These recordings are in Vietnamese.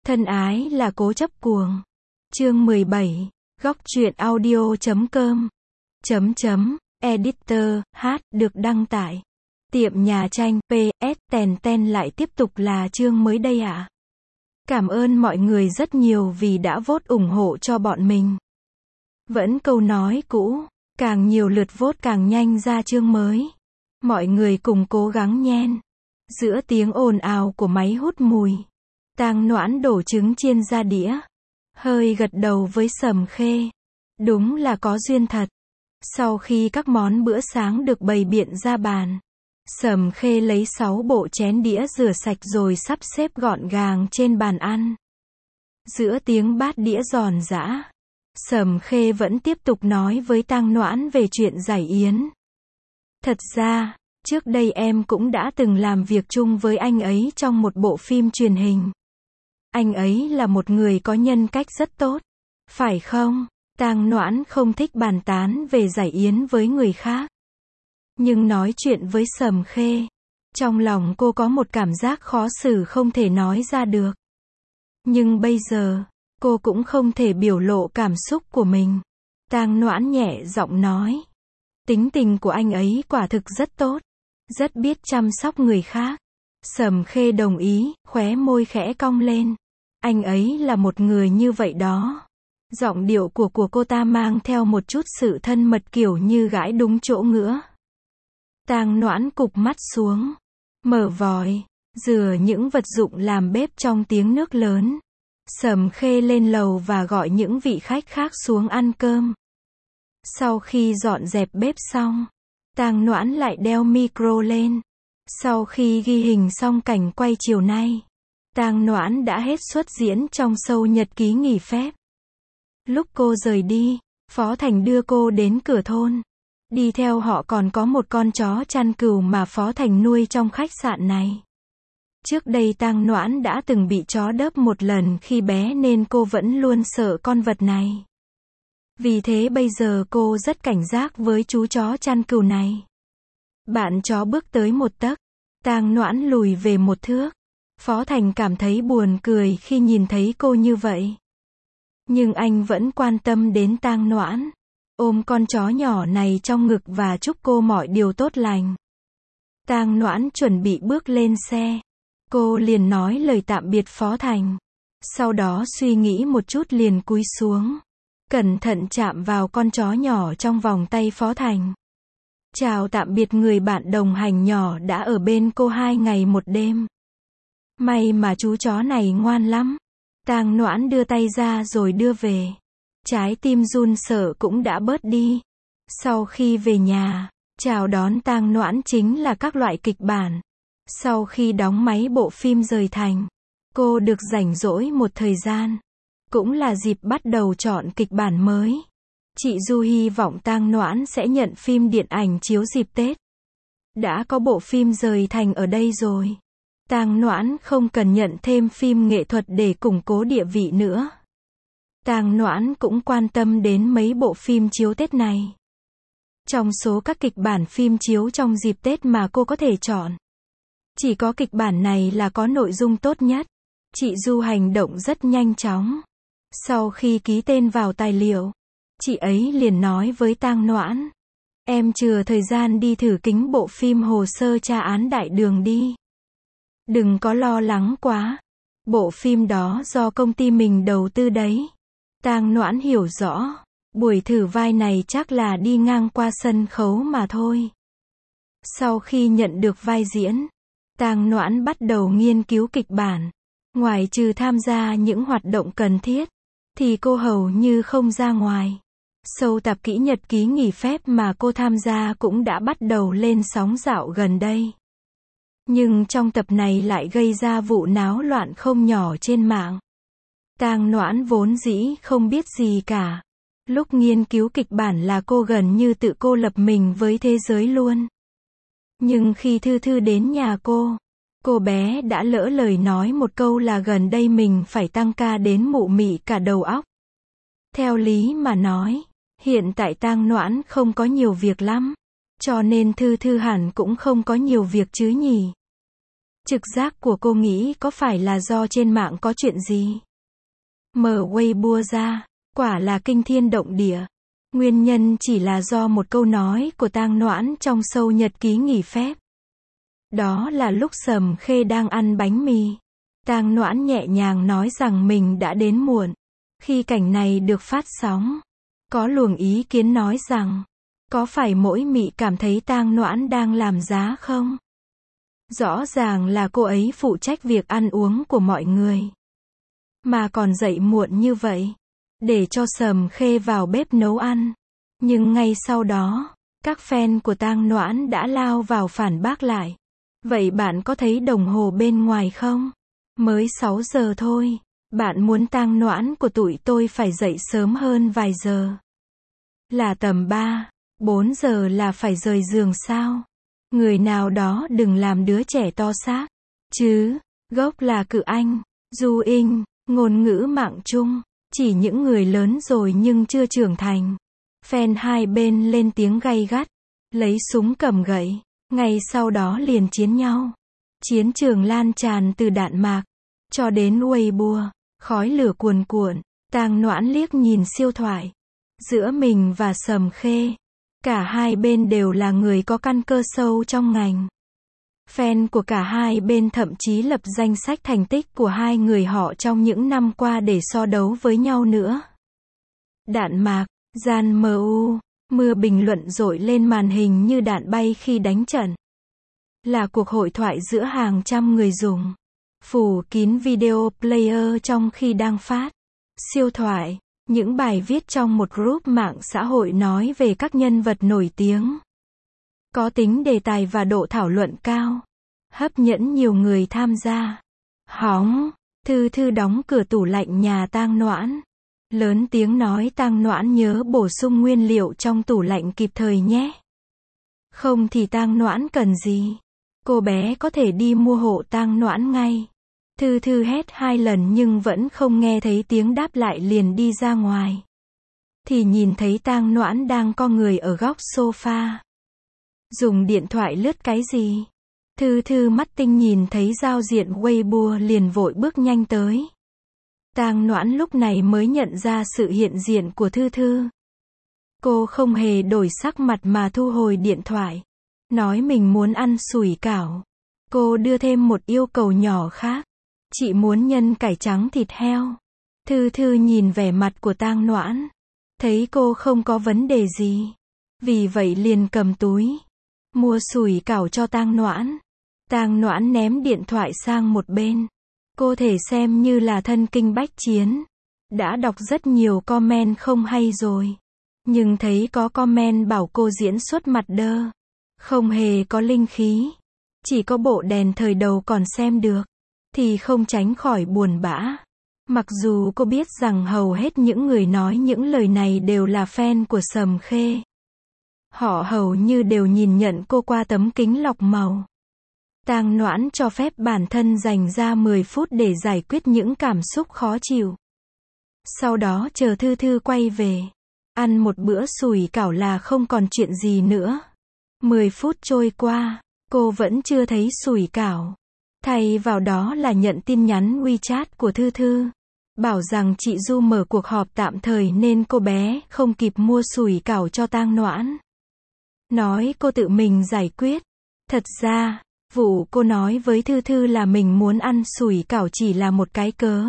Thân ái là cố chấp cuồng. Chương 17. Góc truyện audio.com. Editor, được đăng tại tiệm nhà tranh, PS, lại tiếp tục là chương mới đây ạ. Cảm ơn mọi người rất nhiều vì đã vote ủng hộ cho bọn mình. Vẫn câu nói cũ, càng nhiều lượt vote càng nhanh ra chương mới. Mọi người cùng cố gắng nhen. Giữa tiếng ồn ào của máy hút mùi, Tang Noãn đổ trứng chiên ra đĩa, hơi gật đầu với Sầm Khê. Đúng là có duyên thật. Sau khi các món bữa sáng được bày biện ra bàn, Sầm Khê lấy 6 bộ chén đĩa rửa sạch rồi sắp xếp gọn gàng trên bàn ăn. Giữa tiếng bát đĩa giòn giã, Sầm Khê vẫn tiếp tục nói với Tang Noãn về chuyện giải yến. Thật ra, trước đây em cũng đã từng làm việc chung với anh ấy trong một bộ phim truyền hình. Anh ấy là một người có nhân cách rất tốt, phải không? Tang Noãn không thích bàn tán về giải yến với người khác. Nhưng nói chuyện với Sầm Khê, trong lòng cô có một cảm giác khó xử không thể nói ra được. Nhưng bây giờ, cô cũng không thể biểu lộ cảm xúc của mình. Tang Noãn nhẹ giọng nói. Tính tình của anh ấy quả thực rất tốt, rất biết chăm sóc người khác. Sầm Khê đồng ý, khóe môi khẽ cong lên. Anh ấy là một người như vậy đó. Giọng điệu của cô ta mang theo một chút sự thân mật kiểu như gãi đúng chỗ ngứa. Tang Noãn cụp mắt xuống, mở vòi, rửa những vật dụng làm bếp trong tiếng nước lớn. Sầm Khê lên lầu và gọi những vị khách khác xuống ăn cơm. Sau khi dọn dẹp bếp xong, Tang Noãn lại đeo micro lên. Sau khi ghi hình xong cảnh quay chiều nay, Tang Noãn đã hết suất diễn trong show nhật ký nghỉ phép. Lúc cô rời đi, Phó Thành đưa cô đến cửa thôn. Đi theo họ còn có một con chó chăn cừu mà Phó Thành nuôi trong khách sạn này. Trước đây Tang Noãn đã từng bị chó đớp một lần khi bé nên cô vẫn luôn sợ con vật này. Vì thế bây giờ cô rất cảnh giác với chú chó chăn cừu này. Bạn chó bước tới 1 tấc, Tang Noãn lùi về 1 thước. Phó Thành cảm thấy buồn cười khi nhìn thấy cô như vậy. Nhưng anh vẫn quan tâm đến Tang Noãn, ôm con chó nhỏ này trong ngực và chúc cô mọi điều tốt lành. Tang Noãn chuẩn bị bước lên xe. Cô liền nói lời tạm biệt Phó Thành. Sau đó suy nghĩ một chút liền cúi xuống, cẩn thận chạm vào con chó nhỏ trong vòng tay Phó Thành. Chào tạm biệt người bạn đồng hành nhỏ đã ở bên cô 2 ngày 1 đêm. May mà chú chó này ngoan lắm. Tang Noãn đưa tay ra rồi đưa về. Trái tim run sợ cũng đã bớt đi. Sau khi về nhà, chào đón Tang Noãn chính là các loại kịch bản. Sau khi đóng máy bộ phim rời thành, cô được rảnh rỗi một thời gian. Cũng là dịp bắt đầu chọn kịch bản mới. Chị Du hy vọng Tang Noãn sẽ nhận phim điện ảnh chiếu dịp Tết. Đã có bộ phim rời thành ở đây rồi. Tang Noãn không cần nhận thêm phim nghệ thuật để củng cố địa vị nữa. Tang Noãn cũng quan tâm đến mấy bộ phim chiếu Tết này. Trong số các kịch bản phim chiếu trong dịp Tết mà cô có thể chọn, chỉ có kịch bản này là có nội dung tốt nhất. Chị Du hành động rất nhanh chóng. Sau khi ký tên vào tài liệu, chị ấy liền nói với Tang Noãn. Em chừa thời gian đi thử kính bộ phim Hồ sơ tra án Đại Đường đi. Đừng có lo lắng quá. Bộ phim đó do công ty mình đầu tư đấy. Tang Noãn hiểu rõ. Buổi thử vai này chắc là đi ngang qua sân khấu mà thôi. Sau khi nhận được vai diễn, Tang Noãn bắt đầu nghiên cứu kịch bản. Ngoài trừ tham gia những hoạt động cần thiết, thì cô hầu như không ra ngoài. Show tạp kỹ nhật ký nghỉ phép mà cô tham gia cũng đã bắt đầu lên sóng dạo gần đây. Nhưng trong tập này lại gây ra vụ náo loạn không nhỏ trên mạng. Tang Noãn vốn dĩ không biết gì cả. Lúc nghiên cứu kịch bản là cô gần như tự cô lập mình với thế giới luôn. Nhưng khi Thư Thư đến nhà cô bé đã lỡ lời nói một câu là gần đây mình phải tăng ca đến mụ mị cả đầu óc. Theo lý mà nói, hiện tại Tang Noãn không có nhiều việc lắm, cho nên Thư Thư hẳn cũng không có nhiều việc chứ nhỉ. Trực giác của cô nghĩ có phải là do trên mạng có chuyện gì? Mở Weibo ra, quả là kinh thiên động địa. Nguyên nhân chỉ là do một câu nói của Tang Noãn trong show nhật ký nghỉ phép. Đó là lúc Sầm Khê đang ăn bánh mì. Tang Noãn nhẹ nhàng nói rằng mình đã đến muộn. Khi cảnh này được phát sóng, có luồng ý kiến nói rằng, có phải mỗi mị cảm thấy Tang Noãn đang làm giá không? Rõ ràng là cô ấy phụ trách việc ăn uống của mọi người. Mà còn dậy muộn như vậy, để cho Sầm Khê vào bếp nấu ăn. Nhưng ngay sau đó, các fan của Tang Noãn đã lao vào phản bác lại. Vậy bạn có thấy đồng hồ bên ngoài không? Mới 6 giờ thôi. Bạn muốn Tang Noãn của tụi tôi phải dậy sớm hơn vài giờ. Là tầm 3, 4 giờ là phải rời giường sao? Người nào đó đừng làm đứa trẻ to xác. Chứ, gốc là cự Anh, Du Inh, ngôn ngữ mạng chung. Chỉ những người lớn rồi nhưng chưa trưởng thành. Fan hai bên lên tiếng gay gắt. Lấy súng cầm gậy. Ngay sau đó liền chiến nhau. Chiến trường lan tràn từ Đạn Mạc cho đến Weibo. Khói lửa cuồn cuộn. Tang Noãn liếc nhìn siêu thoại. Giữa mình và Sầm Khê, cả hai bên đều là người có căn cơ sâu trong ngành. Fan của cả hai bên thậm chí lập danh sách thành tích của hai người họ trong những năm qua để so đấu với nhau nữa. Đạn Mạc, Gian MU, mưa bình luận dội lên màn hình như đạn bay khi đánh trận. Là cuộc hội thoại giữa hàng trăm người dùng. Phủ kín video player trong khi đang phát. Siêu thoại, những bài viết trong một group mạng xã hội nói về các nhân vật nổi tiếng. Có tính đề tài và độ thảo luận cao. Hấp dẫn nhiều người tham gia. Hóng, Thư Thư đóng cửa tủ lạnh nhà Tang Noãn. Lớn tiếng nói Tang Noãn nhớ bổ sung nguyên liệu trong tủ lạnh kịp thời nhé. Không thì Tang Noãn cần gì? Cô bé có thể đi mua hộ Tang Noãn ngay. Thư Thư hét 2 lần nhưng vẫn không nghe thấy tiếng đáp lại liền đi ra ngoài. Thì nhìn thấy Tang Noãn đang co người ở góc sofa. Dùng điện thoại lướt cái gì? Thư Thư mắt tinh nhìn thấy giao diện Weibo liền vội bước nhanh tới. Tang Noãn lúc này mới nhận ra sự hiện diện của Thư Thư. Cô không hề đổi sắc mặt mà thu hồi điện thoại. Nói mình muốn ăn sủi cảo. Cô đưa thêm một yêu cầu nhỏ khác. Chị muốn nhân cải trắng thịt heo. Thư Thư nhìn vẻ mặt của Tang Noãn. Thấy cô không có vấn đề gì. Vì vậy liền cầm túi. Mua sủi cảo cho Tang Noãn. Tang Noãn ném điện thoại sang một bên. Cô thể xem như là thân kinh bách chiến. Đã đọc rất nhiều comment không hay rồi. Nhưng thấy có comment bảo cô diễn xuất mặt đơ. Không hề có linh khí. Chỉ có bộ đèn thời đầu còn xem được. Thì không tránh khỏi buồn bã. Mặc dù cô biết rằng hầu hết những người nói những lời này đều là fan của Sầm Khê. Họ hầu như đều nhìn nhận cô qua tấm kính lọc màu. Tang Noãn cho phép bản thân dành ra 10 phút để giải quyết những cảm xúc khó chịu. Sau đó chờ Thư Thư quay về. Ăn một bữa sủi cảo là không còn chuyện gì nữa. 10 phút trôi qua, cô vẫn chưa thấy sủi cảo. Thay vào đó là nhận tin nhắn WeChat của Thư Thư. Bảo rằng chị Du mở cuộc họp tạm thời nên cô bé không kịp mua sủi cảo cho Tang Noãn. Nói cô tự mình giải quyết. Thật ra, vụ cô nói với Thư Thư là mình muốn ăn sủi cảo chỉ là một cái cớ.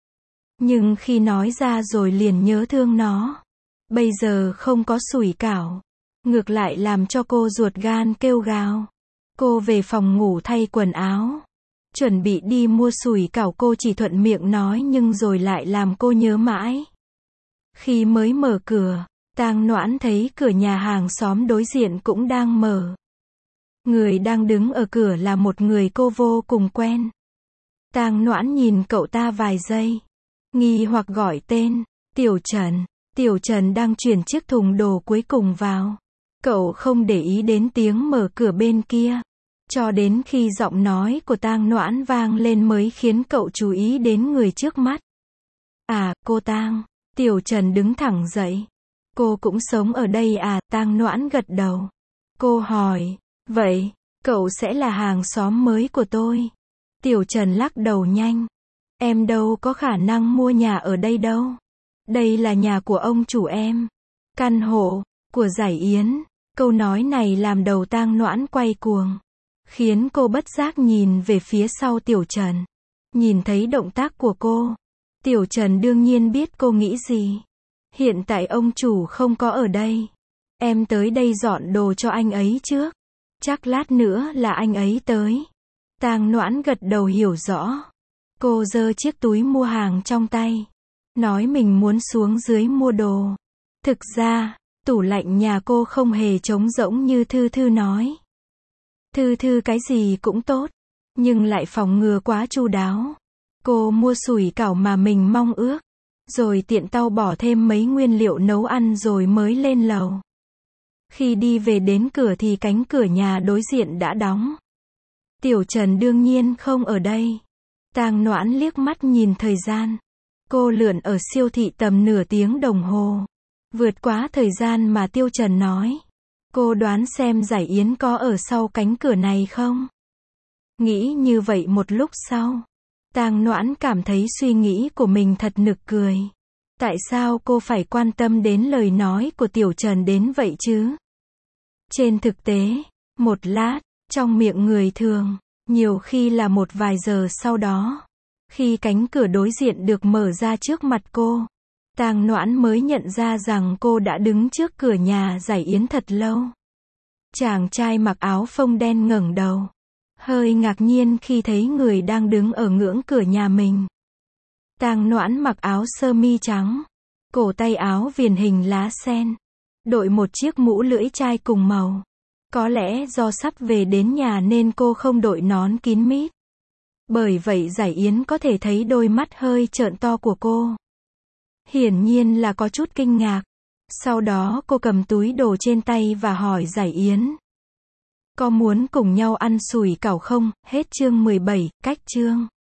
Nhưng khi nói ra rồi liền nhớ thương nó. Bây giờ không có sủi cảo. Ngược lại làm cho cô ruột gan kêu gào. Cô về phòng ngủ thay quần áo. Chuẩn bị đi mua sủi cảo cô chỉ thuận miệng nói nhưng rồi lại làm cô nhớ mãi. Khi mới mở cửa, Tang Noãn thấy cửa nhà hàng xóm đối diện cũng đang mở. Người đang đứng ở cửa là một người cô vô cùng quen. Tang Noãn nhìn cậu ta vài giây. Nghi hoặc gọi tên. Tiểu Trần. Tiểu Trần đang chuyển chiếc thùng đồ cuối cùng vào. Cậu không để ý đến tiếng mở cửa bên kia. Cho đến khi giọng nói của Tang Noãn vang lên mới khiến cậu chú ý đến người trước mắt. À, cô Tang. Tiểu Trần đứng thẳng dậy. Cô cũng sống ở đây à? Tang Noãn gật đầu. Cô hỏi. Vậy, cậu sẽ là hàng xóm mới của tôi. Tiểu Trần lắc đầu nhanh. Em đâu có khả năng mua nhà ở đây đâu. Đây là nhà của ông chủ em. Căn hộ của Giải Yến. Câu nói này làm đầu Tang Noãn quay cuồng, khiến cô bất giác nhìn về phía sau Tiểu Trần. Nhìn thấy động tác của cô, Tiểu Trần đương nhiên biết cô nghĩ gì. Hiện tại ông chủ không có ở đây. Em tới đây dọn đồ cho anh ấy trước. Chắc lát nữa là anh ấy tới. Tang Noãn gật đầu hiểu rõ. Cô giơ chiếc túi mua hàng trong tay, nói mình muốn xuống dưới mua đồ. Thực ra, tủ lạnh nhà cô không hề trống rỗng như Thư Thư nói. Thư Thư cái gì cũng tốt, nhưng lại phòng ngừa quá chu đáo. Cô mua sủi cảo mà mình mong ước, rồi tiện tay bỏ thêm mấy nguyên liệu nấu ăn rồi mới lên lầu. Khi đi về đến cửa thì cánh cửa nhà đối diện đã đóng. Tiểu Trần đương nhiên không ở đây. Tang Noãn liếc mắt nhìn thời gian. Cô lượn ở siêu thị tầm nửa tiếng đồng hồ. Vượt quá thời gian mà Tiêu Trần nói. Cô đoán xem Giải Yến có ở sau cánh cửa này không? Nghĩ như vậy một lúc sau, Tang Noãn cảm thấy suy nghĩ của mình thật nực cười. Tại sao cô phải quan tâm đến lời nói của Tiểu Trần đến vậy chứ? Trên thực tế, một lát, trong miệng người thường, nhiều khi là một vài giờ sau đó, khi cánh cửa đối diện được mở ra trước mặt cô, Tang Noãn mới nhận ra rằng cô đã đứng trước cửa nhà Giải Yến thật lâu. Chàng trai mặc áo phông đen ngẩng đầu, hơi ngạc nhiên khi thấy người đang đứng ở ngưỡng cửa nhà mình. Tang Noãn mặc áo sơ mi trắng, cổ tay áo viền hình lá sen, đội một chiếc mũ lưỡi chai cùng màu. Có lẽ do sắp về đến nhà nên cô không đội nón kín mít. Bởi vậy Giải Yến có thể thấy đôi mắt hơi trợn to của cô. Hiển nhiên là có chút kinh ngạc. Sau đó cô cầm túi đồ trên tay và hỏi Giải Yến. Có muốn cùng nhau ăn sủi cảo không? Hết chương 17, cách chương.